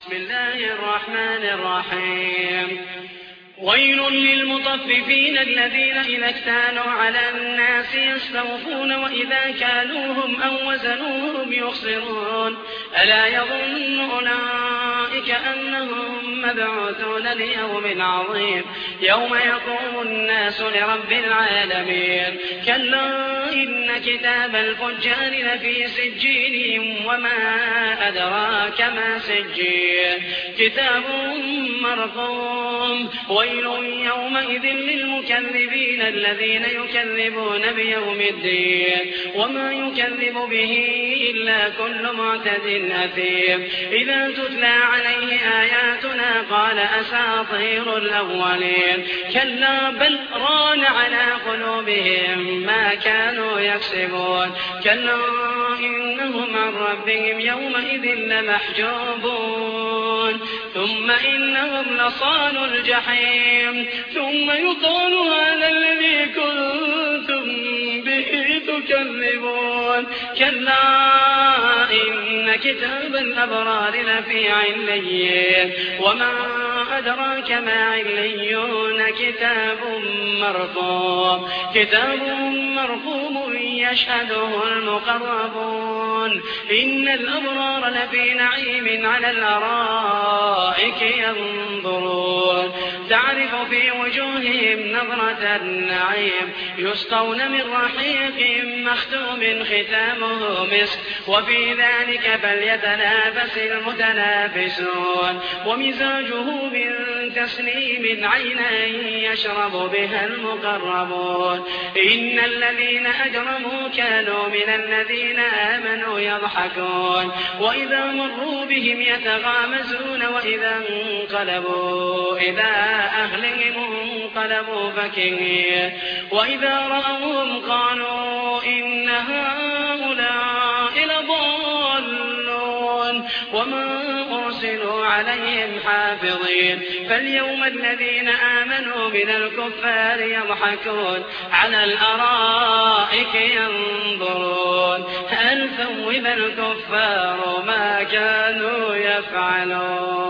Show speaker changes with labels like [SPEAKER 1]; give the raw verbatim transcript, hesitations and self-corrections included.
[SPEAKER 1] بسم الله الرحمن الرحيم ويل للمطففين الذين إذا اكتالوا على الناس يستوفون وإذا كالوهم أو وزنوهم يخسرون ألا يظن أولئك أنهم مبعوثون ليوم عظيم يوم يقوم الناس لرب العالمين كلا إن كتاب الفجار لفي سجين وما أدراك ما سجين كتاب مرقوم ويل يومئذ للمكذبين الذين يكذبون بيوم الدين وما يكذب به إلا كل معتد أثيم إذا تتلى عليه آياتنا قال أساطير الأولين كلا بل ران على قلوبهم ما كانوا يكسبون كلا إنهم عن ربهم يومئذ لمحجوبون ثم إنهم لصالوا الجحيم ثم يقال هذا الذي كنتم به تكذبون كلا إن كتاب الأبرار لفي عليين وما أدراك ما عليون كتاب مرقوم كتاب مرقوم يشهده المقربون إن الأبرار لفي نعيم على الأرائك ينظرون تعرف في وجوههم نظرة النعيم يسقون من رحيق مختوم ختامه مسك وفي ذلك فليتنافس المتنافسون ومزاجه من تسنيم عينا يشرب بها المقربون إن الذين أجرموا كانوا من الذين آمنوا يضحكون وإذا مروا بهم يتغامزون وإذا انقلبوا إلى أهلهم انقلبوا فكهين وإذا رأوهم قالوا إن هؤلاء لضالون وما أرسلوا عليهم حافظين فاليوم الذين آمنوا من الكفار يضحكون على الأرائك ينظرون هل ثوب الكفار ما كانوا يفعلون